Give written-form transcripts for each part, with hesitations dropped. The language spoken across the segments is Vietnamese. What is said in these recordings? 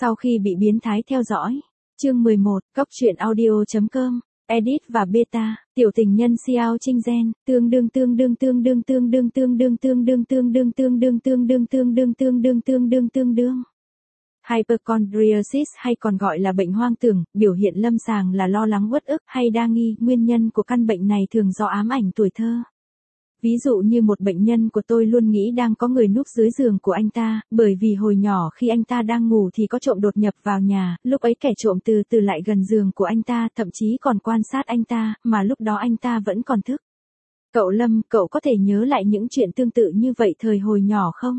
Sau khi bị biến thái theo dõi. Chương 11, Cóc truyện audio.com, edit và beta, tiểu tình nhân Xiao Trinh Gen, tương đương Hypochondriasis hay còn gọi là bệnh hoang tưởng, biểu hiện lâm sàng là lo lắng uất ức hay đa nghi, nguyên nhân của căn bệnh này thường do ám ảnh tuổi thơ. Ví dụ như một bệnh nhân của tôi luôn nghĩ đang có người núp dưới giường của anh ta, bởi vì hồi nhỏ khi anh ta đang ngủ thì có trộm đột nhập vào nhà, lúc ấy kẻ trộm từ từ lại gần giường của anh ta, thậm chí còn quan sát anh ta, mà lúc đó anh ta vẫn còn thức. Cậu Lâm, cậu có thể nhớ lại những chuyện tương tự như vậy thời hồi nhỏ không?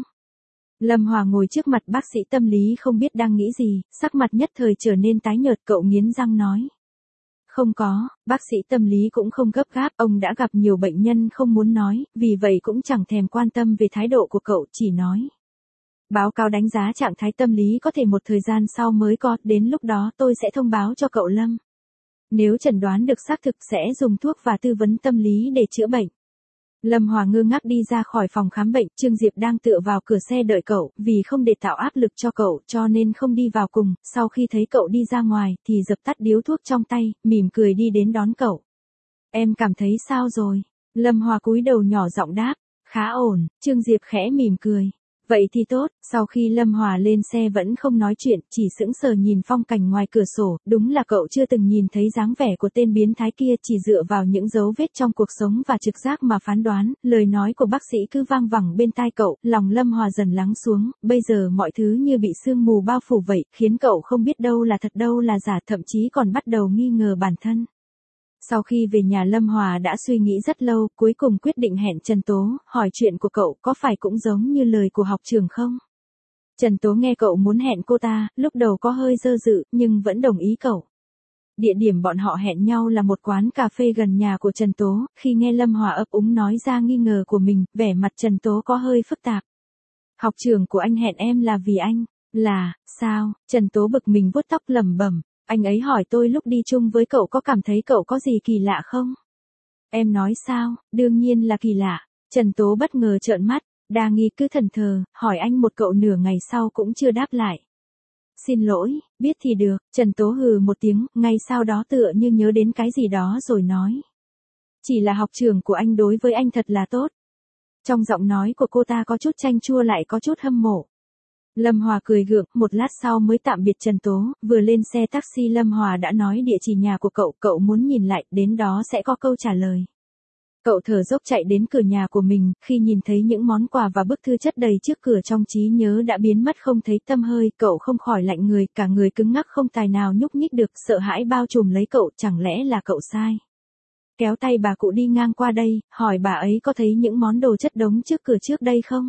Lâm Hòa ngồi trước mặt bác sĩ tâm lý không biết đang nghĩ gì, sắc mặt nhất thời trở nên tái nhợt, cậu nghiến răng nói. Không có, bác sĩ tâm lý cũng không gấp gáp, ông đã gặp nhiều bệnh nhân không muốn nói, vì vậy cũng chẳng thèm quan tâm về thái độ của cậu, chỉ nói. Báo cáo đánh giá trạng thái tâm lý có thể một thời gian sau mới có, đến lúc đó tôi sẽ thông báo cho cậu Lâm. Nếu chẩn đoán được xác thực sẽ dùng thuốc và tư vấn tâm lý để chữa bệnh. Lâm Hòa ngơ ngác đi ra khỏi phòng khám bệnh, Trương Diệp đang tựa vào cửa xe đợi cậu, vì không để tạo áp lực cho cậu, cho nên không đi vào cùng, sau khi thấy cậu đi ra ngoài, thì dập tắt điếu thuốc trong tay, mỉm cười đi đến đón cậu. Em cảm thấy sao rồi? Lâm Hòa cúi đầu nhỏ giọng đáp, khá ổn, Trương Diệp khẽ mỉm cười. Vậy thì tốt, sau khi Lâm Hòa lên xe vẫn không nói chuyện, chỉ sững sờ nhìn phong cảnh ngoài cửa sổ, đúng là cậu chưa từng nhìn thấy dáng vẻ của tên biến thái kia, chỉ dựa vào những dấu vết trong cuộc sống và trực giác mà phán đoán, lời nói của bác sĩ cứ vang vẳng bên tai cậu, lòng Lâm Hòa dần lắng xuống, bây giờ mọi thứ như bị sương mù bao phủ vậy, khiến cậu không biết đâu là thật đâu là giả, thậm chí còn bắt đầu nghi ngờ bản thân. Sau khi về nhà Lâm Hòa đã suy nghĩ rất lâu, cuối cùng quyết định hẹn Trần Tố, hỏi chuyện của cậu có phải cũng giống như lời của học trường không? Trần Tố nghe cậu muốn hẹn cô ta, lúc đầu có hơi do dự, nhưng vẫn đồng ý cậu. Địa điểm bọn họ hẹn nhau là một quán cà phê gần nhà của Trần Tố, khi nghe Lâm Hòa ấp úng nói ra nghi ngờ của mình, vẻ mặt Trần Tố có hơi phức tạp. Học trường của anh hẹn em là vì anh, là, sao? Trần Tố bực mình vuốt tóc lẩm bẩm. Anh ấy hỏi tôi lúc đi chung với cậu có cảm thấy cậu có gì kỳ lạ không? Em nói sao, đương nhiên là kỳ lạ. Trần Tố bất ngờ trợn mắt, đa nghi cứ thẫn thờ, hỏi anh một cậu nửa ngày sau cũng chưa đáp lại. Xin lỗi, biết thì được, Trần Tố hừ một tiếng, ngay sau đó tựa như nhớ đến cái gì đó rồi nói. Chỉ là học trường của anh đối với anh thật là tốt. Trong giọng nói của cô ta có chút chanh chua lại có chút hâm mộ. Lâm Hòa cười gượng, một lát sau mới tạm biệt Trần Tố, vừa lên xe taxi Lâm Hòa đã nói địa chỉ nhà của cậu, cậu muốn nhìn lại, đến đó sẽ có câu trả lời. Cậu thở dốc chạy đến cửa nhà của mình, khi nhìn thấy những món quà và bức thư chất đầy trước cửa trong trí nhớ đã biến mất không thấy tăm hơi, cậu không khỏi lạnh người, cả người cứng ngắc không tài nào nhúc nhích được, sợ hãi bao trùm lấy cậu, chẳng lẽ là cậu sai. Kéo tay bà cụ đi ngang qua đây, hỏi bà ấy có thấy những món đồ chất đống trước cửa trước đây không?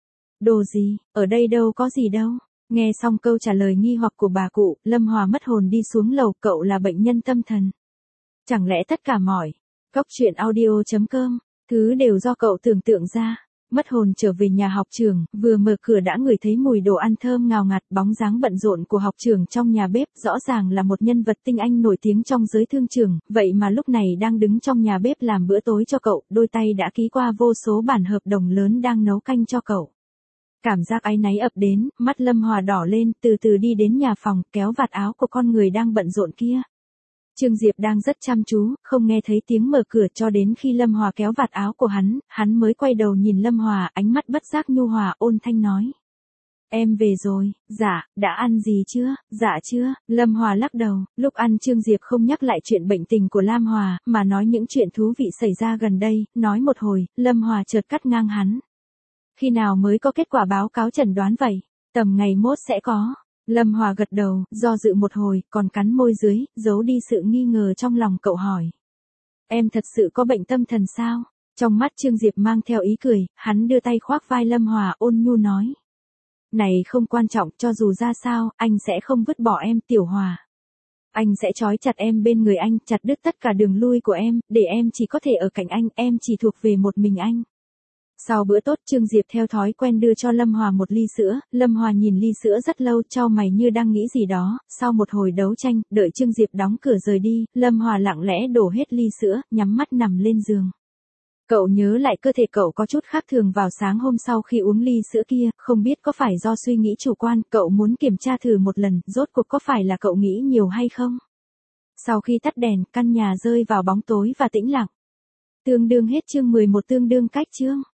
Đồ gì, ở đây đâu có gì đâu. Nghe xong câu trả lời nghi hoặc của bà cụ, Lâm Hòa mất hồn đi xuống lầu, cậu là bệnh nhân tâm thần. Chẳng lẽ tất cả mọi Cóc truyện audio.com, thứ đều do cậu tưởng tượng ra. Mất hồn trở về nhà học trường, vừa mở cửa đã ngửi thấy mùi đồ ăn thơm ngào ngạt, bóng dáng bận rộn của học trường trong nhà bếp, rõ ràng là một nhân vật tinh anh nổi tiếng trong giới thương trường, vậy mà lúc này đang đứng trong nhà bếp làm bữa tối cho cậu, đôi tay đã ký qua vô số bản hợp đồng lớn đang nấu canh cho cậu. Cảm giác áy náy ập đến, mắt Lâm Hòa đỏ lên, từ từ đi đến nhà phòng, kéo vạt áo của con người đang bận rộn kia. Trương Diệp đang rất chăm chú, không nghe thấy tiếng mở cửa cho đến khi Lâm Hòa kéo vạt áo của hắn mới quay đầu nhìn Lâm Hòa, ánh mắt bất giác nhu hòa, ôn thanh nói. Em về rồi, dạ, đã ăn gì chưa, dạ chưa, Lâm Hòa lắc đầu, lúc ăn Trương Diệp không nhắc lại chuyện bệnh tình của Lam Hòa, mà nói những chuyện thú vị xảy ra gần đây, nói một hồi, Lâm Hòa chợt cắt ngang hắn. Khi nào mới có kết quả báo cáo chẩn đoán vậy? Tầm ngày mốt sẽ có. Lâm Hòa gật đầu, do dự một hồi, còn cắn môi dưới, giấu đi sự nghi ngờ trong lòng cậu hỏi. Em thật sự có bệnh tâm thần sao? Trong mắt Trương Diệp mang theo ý cười, hắn đưa tay khoác vai Lâm Hòa ôn nhu nói. Này không quan trọng, cho dù ra sao, anh sẽ không vứt bỏ em, Tiểu Hòa. Anh sẽ trói chặt em bên người anh, chặt đứt tất cả đường lui của em, để em chỉ có thể ở cạnh anh, em chỉ thuộc về một mình anh. Sau bữa tốt, Trương Diệp theo thói quen đưa cho Lâm Hòa một ly sữa, Lâm Hòa nhìn ly sữa rất lâu, chau mày như đang nghĩ gì đó, sau một hồi đấu tranh, đợi Trương Diệp đóng cửa rời đi, Lâm Hòa lặng lẽ đổ hết ly sữa, nhắm mắt nằm lên giường. Cậu nhớ lại cơ thể cậu có chút khác thường vào sáng hôm sau khi uống ly sữa kia, không biết có phải do suy nghĩ chủ quan, cậu muốn kiểm tra thử một lần, rốt cuộc có phải là cậu nghĩ nhiều hay không? Sau khi tắt đèn, căn nhà rơi vào bóng tối và tĩnh lặng. Tương đương hết chương 11 tương đương cách chương.